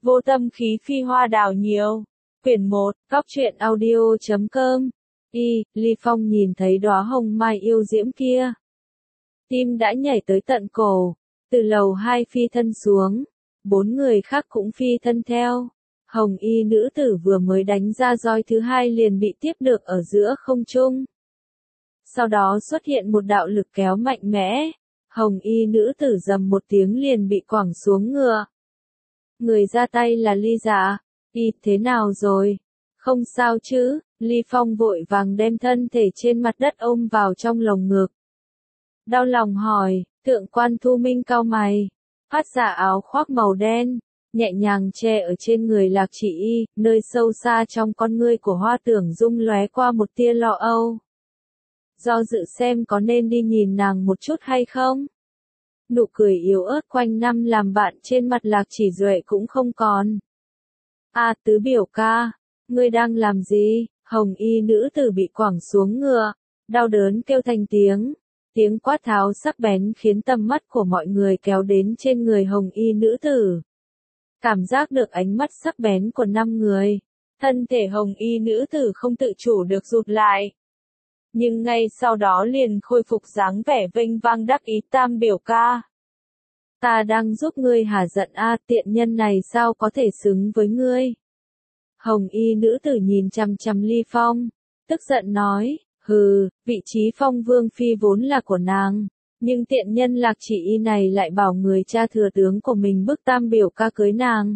Vô tâm khí phi hoa đào nhiều. Quyển 1, Góc truyện audio.com. Ly Phong nhìn thấy đóa hồng mai yêu diễm kia. Tim đã nhảy tới tận cổ. Từ lầu 2 phi thân xuống. 4 người khác cũng phi thân theo. Hồng y nữ tử vừa mới đánh ra roi thứ hai liền bị tiếp được ở giữa không trung. Sau đó xuất hiện một đạo lực kéo mạnh mẽ. Hồng y nữ tử rầm một tiếng liền bị quẳng xuống ngựa. Người ra tay là Ly Dạ. Thế nào rồi? Không sao chứ? Ly Phong vội vàng đem thân thể trên mặt đất ôm vào trong lồng ngực. Đau lòng hỏi, Thượng quan Thu Minh cau mày. Phát ra áo khoác màu đen, nhẹ nhàng che ở trên người Lạc Chỉ Y, nơi sâu xa trong con ngươi của Hoa Tưởng Dung lóe qua một tia lo âu. Do dự xem có nên đi nhìn nàng một chút hay không? Nụ cười yếu ớt quanh năm làm bạn trên mặt Lạc Chỉ Duệ cũng không còn. Tứ biểu ca, ngươi đang làm gì? Hồng y nữ tử bị quẳng xuống ngựa, đau đớn kêu thành tiếng. Tiếng quát tháo sắc bén khiến tầm mắt của mọi người kéo đến trên người hồng y nữ tử. Cảm giác được ánh mắt sắc bén của 5 người. Thân thể hồng y nữ tử không tự chủ được rụt lại. Nhưng ngay sau đó liền khôi phục dáng vẻ vênh vang đắc ý. Tam biểu ca. Ta đang giúp ngươi hả giận tiện nhân này sao có thể xứng với ngươi. Hồng y nữ tử nhìn chằm chằm Ly Phong, tức giận nói, hừ, vị trí Phong Vương Phi vốn là của nàng, nhưng tiện nhân Lạc Chỉ Y này lại bảo người cha thừa tướng của mình bức tam biểu ca cưới nàng.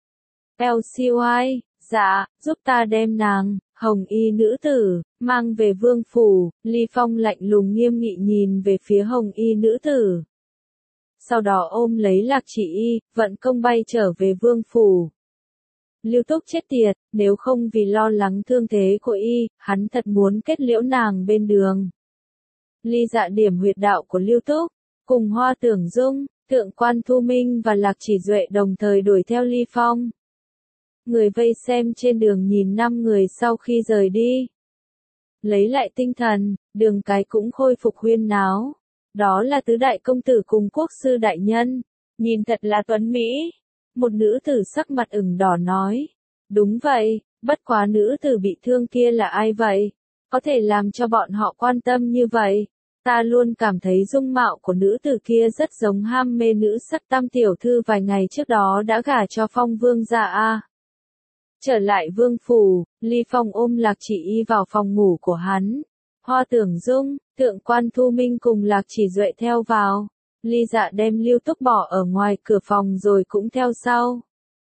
LCY, dạ, giúp ta đem nàng, hồng y nữ tử, mang về vương phủ. Ly Phong lạnh lùng nghiêm nghị nhìn về phía hồng y nữ tử. Sau đó ôm lấy Lạc Chỉ Y, vận công bay trở về vương phủ. Lưu Túc chết tiệt, nếu không vì lo lắng thương thế của y, hắn thật muốn kết liễu nàng bên đường. Ly Dạ điểm huyệt đạo của Lưu Túc, cùng Hoa Tưởng Dung, Thượng quan Thu Minh và Lạc Chỉ Duệ đồng thời đuổi theo Ly Phong. Người vây xem trên đường nhìn 5 người sau khi rời đi. Lấy lại tinh thần, Đường Cái cũng khôi phục huyên náo. Đó là tứ đại công tử cùng quốc sư đại nhân, nhìn thật là tuấn mỹ. Một nữ tử sắc mặt ửng đỏ nói. Đúng vậy, bất quá nữ tử bị thương kia là ai vậy? Có thể làm cho bọn họ quan tâm như vậy? Ta luôn cảm thấy dung mạo của nữ tử kia rất giống ham mê nữ sắc Tam tiểu thư vài ngày trước đó đã gả cho Phong Vương gia Trở lại vương phủ, Ly Phong ôm Lạc Chỉ Y vào phòng ngủ của hắn. Hoa Tưởng Dung, Thượng quan Thu Minh cùng Lạc Chỉ Duệ theo vào. Ly Dạ đem Lưu Túc bỏ ở ngoài cửa phòng rồi cũng theo sau.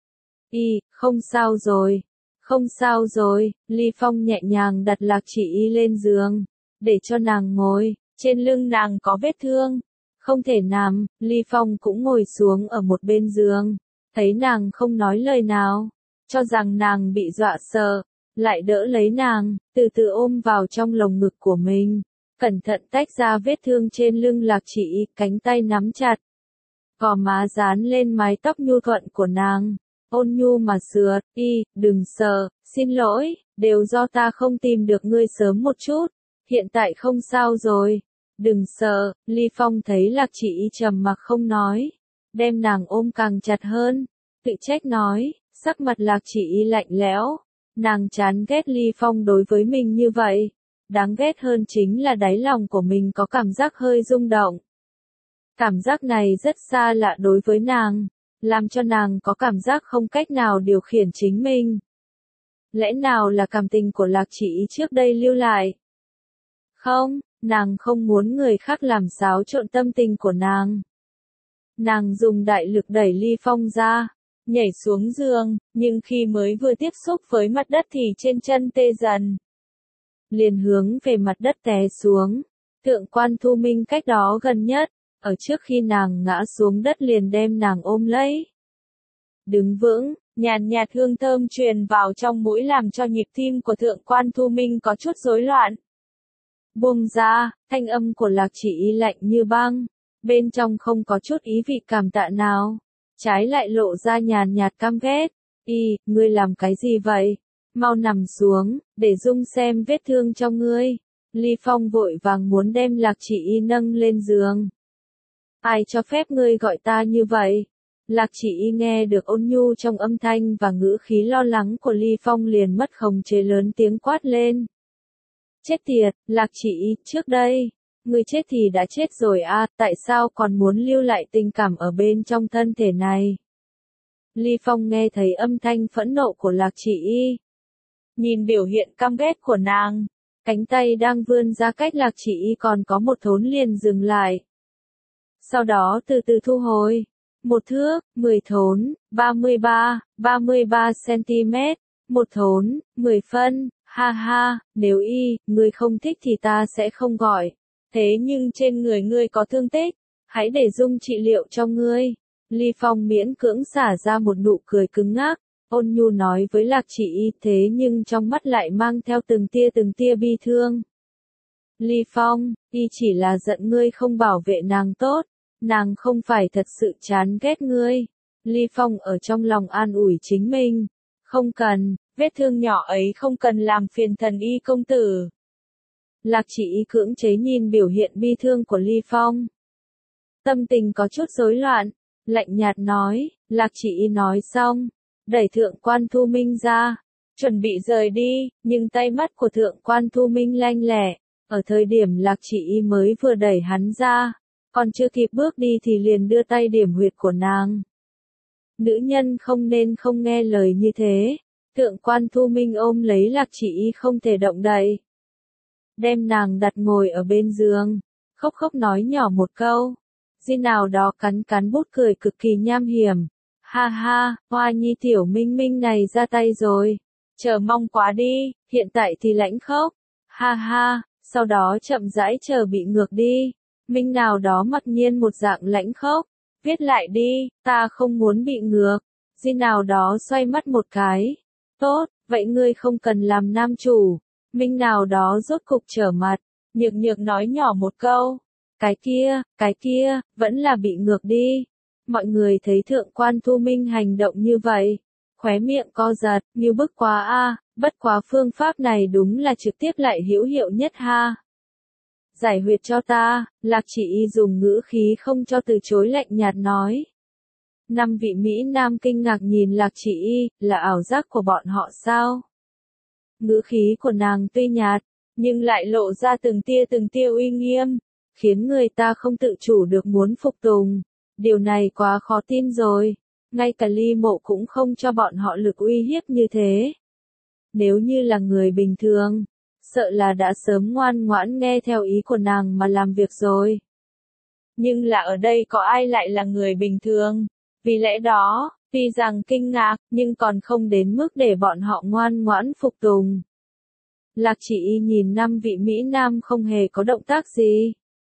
Không sao rồi. Không sao rồi. Ly Phong nhẹ nhàng đặt Lạc Chỉ Y lên giường, để cho nàng ngồi. Trên lưng nàng có vết thương, không thể nằm. Ly Phong cũng ngồi xuống ở một bên giường, thấy nàng không nói lời nào, cho rằng nàng bị dọa sợ, lại đỡ lấy nàng, từ từ ôm vào trong lồng ngực của mình. Cẩn thận tách ra vết thương trên lưng Lạc Chỉ Y, cánh tay nắm chặt. Gò má dán lên mái tóc nhu thuận của nàng, ôn nhu mà sượt, đừng sợ, xin lỗi, đều do ta không tìm được ngươi sớm một chút, hiện tại không sao rồi, đừng sợ. Ly Phong thấy Lạc Chỉ Y trầm mặc không nói, đem nàng ôm càng chặt hơn, tự trách nói, sắc mặt Lạc Chỉ Y lạnh lẽo, nàng chán ghét Ly Phong đối với mình như vậy. Đáng ghét hơn chính là đáy lòng của mình có cảm giác hơi rung động. Cảm giác này rất xa lạ đối với nàng, làm cho nàng có cảm giác không cách nào điều khiển chính mình. Lẽ nào là cảm tình của Lạc Chỉ Y trước đây lưu lại? Không, nàng không muốn người khác làm xáo trộn tâm tình của nàng. Nàng dùng đại lực đẩy Ly Phong ra, nhảy xuống giường, nhưng khi mới vừa tiếp xúc với mặt đất thì trên chân tê dần. Liền hướng về mặt đất té xuống. Thượng quan Thu Minh cách đó gần nhất, ở trước khi nàng ngã xuống đất liền đem nàng ôm lấy. Đứng vững, nhàn nhạt hương thơm truyền vào trong mũi làm cho nhịp tim của Thượng quan Thu Minh có chút rối loạn. Buông ra, thanh âm của Lạc Chỉ Y lạnh như băng, bên trong không có chút ý vị cảm tạ nào, trái lại lộ ra nhàn nhạt căm ghét. Ngươi làm cái gì vậy? Mau nằm xuống, để Dung xem vết thương cho ngươi. Ly Phong vội vàng muốn đem Lạc Chỉ Y nâng lên giường. Ai cho phép ngươi gọi ta như vậy? Lạc Chỉ Y nghe được ôn nhu trong âm thanh và ngữ khí lo lắng của Ly Phong liền mất khống chế lớn tiếng quát lên. Chết tiệt, Lạc Chỉ Y, trước đây, người chết thì đã chết rồi à, tại sao còn muốn lưu lại tình cảm ở bên trong thân thể này? Ly Phong nghe thấy âm thanh phẫn nộ của Lạc Chỉ Y. Nhìn biểu hiện căm ghét của nàng, cánh tay đang vươn ra cách Lạc Chỉ Y còn có một thốn liền dừng lại. Sau đó từ từ thu hồi. 1 thước, 10 thốn, 33 cm, 1 thốn, 10 phân, ha ha, nếu ngươi không thích thì ta sẽ không gọi. Thế nhưng trên người ngươi có thương tích, hãy để Dung trị liệu cho ngươi. Ly Phong miễn cưỡng xả ra một nụ cười cứng ngắc, ôn nhu nói với Lạc Chỉ Y, thế nhưng trong mắt lại mang theo từng tia bi thương. Ly Phong, y chỉ là giận ngươi không bảo vệ nàng tốt, nàng không phải thật sự chán ghét ngươi. Ly Phong ở trong lòng an ủi chính mình, không cần, vết thương nhỏ ấy không cần làm phiền Thần Y công tử. Lạc Chỉ Y cưỡng chế nhìn biểu hiện bi thương của Ly Phong. Tâm tình có chút rối loạn, lạnh nhạt nói, Lạc Chỉ Y nói xong, đẩy Thượng quan Thu Minh ra, chuẩn bị rời đi, nhưng tay mắt của Thượng quan Thu Minh lanh lẹ, ở thời điểm Lạc Chỉ Y mới vừa đẩy hắn ra, còn chưa kịp bước đi thì liền đưa tay điểm huyệt của nàng. Nữ nhân không nên không nghe lời như thế, Thượng quan Thu Minh ôm lấy Lạc Chỉ Y không thể động đậy. Đem nàng đặt ngồi ở bên giường, khóc khóc nói nhỏ một câu. Di nào đó cắn bút cười cực kỳ nham hiểm. Ha ha, Hoa Nhi tiểu minh minh này ra tay rồi. Chờ mong quá đi, hiện tại thì lãnh khốc. Ha ha, sau đó chậm rãi chờ bị ngược đi. Minh nào đó mặc nhiên một dạng lãnh khốc. Viết lại đi, ta không muốn bị ngược. Di nào đó xoay mắt một cái. Tốt, vậy ngươi không cần làm nam chủ. Minh nào đó rốt cục trở mặt, nhược nhược nói nhỏ một câu. Cái kia, vẫn là bị ngược đi. Mọi người thấy Thượng quan Thu Minh hành động như vậy, khóe miệng co giật, như bức quá a, bất quá phương pháp này đúng là trực tiếp lại hữu hiệu nhất ha. Giải huyệt cho ta, Lạc Chỉ Y dùng ngữ khí không cho từ chối lạnh nhạt nói. 5 vị Mỹ Nam kinh ngạc nhìn Lạc Chỉ Y, là ảo giác của bọn họ sao? Ngữ khí của nàng tuy nhạt, nhưng lại lộ ra từng tia uy nghiêm, khiến người ta không tự chủ được muốn phục tùng. Điều này quá khó tin rồi, ngay cả Ly Mộ cũng không cho bọn họ lực uy hiếp như thế. Nếu như là người bình thường, sợ là đã sớm ngoan ngoãn nghe theo ý của nàng mà làm việc rồi. Nhưng là ở đây có ai lại là người bình thường, vì lẽ đó, tuy rằng kinh ngạc, nhưng còn không đến mức để bọn họ ngoan ngoãn phục tùng. Lạc Chỉ Y nhìn 5 vị Mỹ Nam không hề có động tác gì.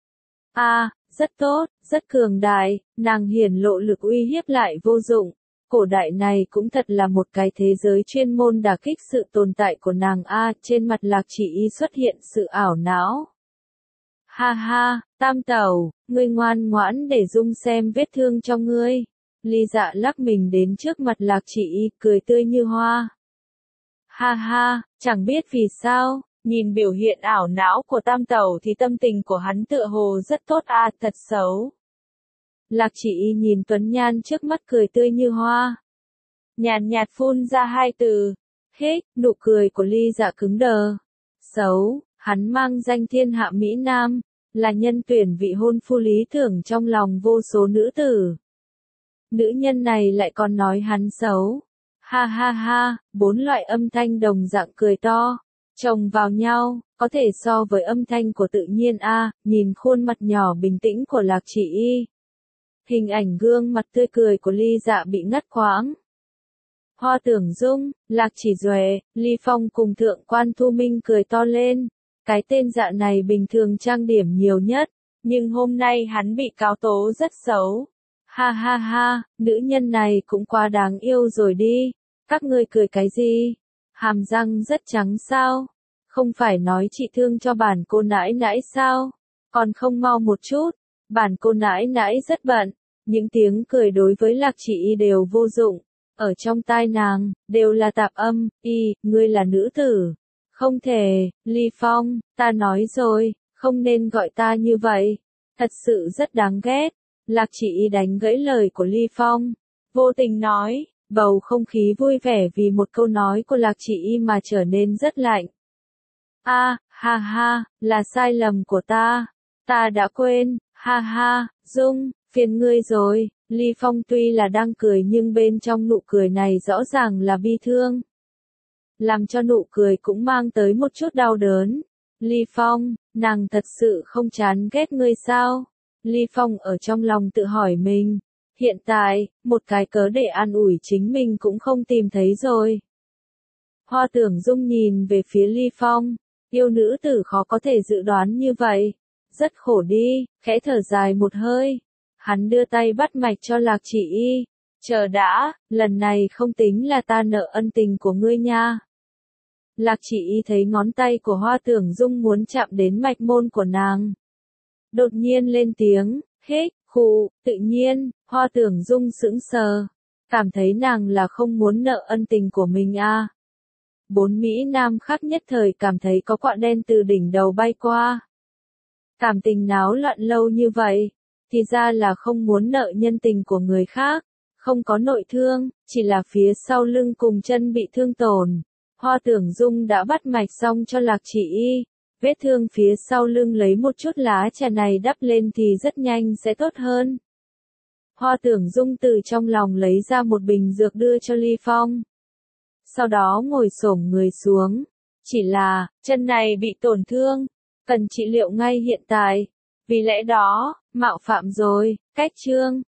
Rất tốt, rất cường đại, nàng hiển lộ lực uy hiếp lại vô dụng. Cổ đại này cũng thật là một cái thế giới chuyên môn đả kích sự tồn tại của nàng trên mặt Lạc Chỉ Y xuất hiện sự ảo não. Ha ha, Tam Tẩu, ngươi ngoan ngoãn để Dung xem vết thương cho ngươi. Ly Dạ lắc mình đến trước mặt Lạc Chỉ Y, cười tươi như hoa. Ha ha, chẳng biết vì sao, nhìn biểu hiện ảo não của Tam Tẩu thì tâm tình của hắn tựa hồ rất tốt thật xấu. Lạc Chỉ Y nhìn Tuấn Nhan trước mắt cười tươi như hoa. Nhàn nhạt phun ra 2 từ. Hích, nụ cười của Ly Dạ cứng đờ. Xấu, hắn mang danh thiên hạ Mỹ Nam, là nhân tuyển vị hôn phu lý tưởng trong lòng vô số nữ tử. Nữ nhân này lại còn nói hắn xấu. Ha ha ha, 4 loại âm thanh đồng dạng cười to, chồng vào nhau, có thể so với âm thanh của tự nhiên nhìn khuôn mặt nhỏ bình tĩnh của Lạc Chỉ Y. Hình ảnh gương mặt tươi cười của Ly Dạ bị ngắt quãng. Hoa Tưởng Dung, Lạc Chỉ Duệ, Ly Phong cùng Thượng quan Thu Minh cười to lên. Cái tên Dạ này bình thường trang điểm nhiều nhất, nhưng hôm nay hắn bị cáo tố rất xấu. Ha ha ha, nữ nhân này cũng quá đáng yêu rồi đi. Các ngươi cười cái gì? Hàm răng rất trắng sao? Không phải nói chị thương cho bản cô nãi nãi sao? Còn không mau một chút, bản cô nãi nãi rất bận. Những tiếng cười đối với Lạc Chỉ Y đều vô dụng. Ở trong tai nàng, đều là tạp âm, ngươi là nữ tử. Không thể, Ly Phong, ta nói rồi, không nên gọi ta như vậy. Thật sự rất đáng ghét. Lạc Chỉ Y đánh gãy lời của Ly Phong. vô tình nói, bầu không khí vui vẻ vì một câu nói của Lạc Chỉ Y mà trở nên rất lạnh. Ha ha, là sai lầm của ta đã quên, ha ha, Dung, phiền ngươi rồi. Ly Phong tuy là đang cười nhưng bên trong nụ cười này rõ ràng là bi thương. Làm cho nụ cười cũng mang tới một chút đau đớn. Ly Phong, nàng thật sự không chán ghét ngươi sao? Ly Phong ở trong lòng tự hỏi mình. Hiện tại, một cái cớ để an ủi chính mình cũng không tìm thấy rồi. Hoa Tưởng Dung nhìn về phía Ly Phong. Yêu nữ tử khó có thể dự đoán như vậy. Rất khổ đi, khẽ thở dài một hơi. Hắn đưa tay bắt mạch cho Lạc Chỉ Y. Chờ đã, lần này không tính là ta nợ ân tình của ngươi nha. Lạc Chỉ Y thấy ngón tay của Hoa Tưởng Dung muốn chạm đến mạch môn của nàng. Đột nhiên lên tiếng, hích, khụ, tự nhiên, Hoa Tưởng Dung sững sờ. Cảm thấy nàng là không muốn nợ ân tình của mình à. Bốn Mỹ Nam khác nhất thời cảm thấy có quạ đen từ đỉnh đầu bay qua. Cảm tình náo loạn lâu như vậy, thì ra là không muốn nợ nhân tình của người khác, không có nội thương, chỉ là phía sau lưng cùng chân bị thương tổn. Hoa Tưởng Dung đã bắt mạch xong cho Lạc Chỉ Y, vết thương phía sau lưng lấy một chút lá trà này đắp lên thì rất nhanh sẽ tốt hơn. Hoa Tưởng Dung từ trong lòng lấy ra một bình dược đưa cho Ly Phong. Sau đó ngồi xổm người xuống, chỉ là, chân này bị tổn thương, cần trị liệu ngay hiện tại, vì lẽ đó, mạo phạm rồi, cách chương.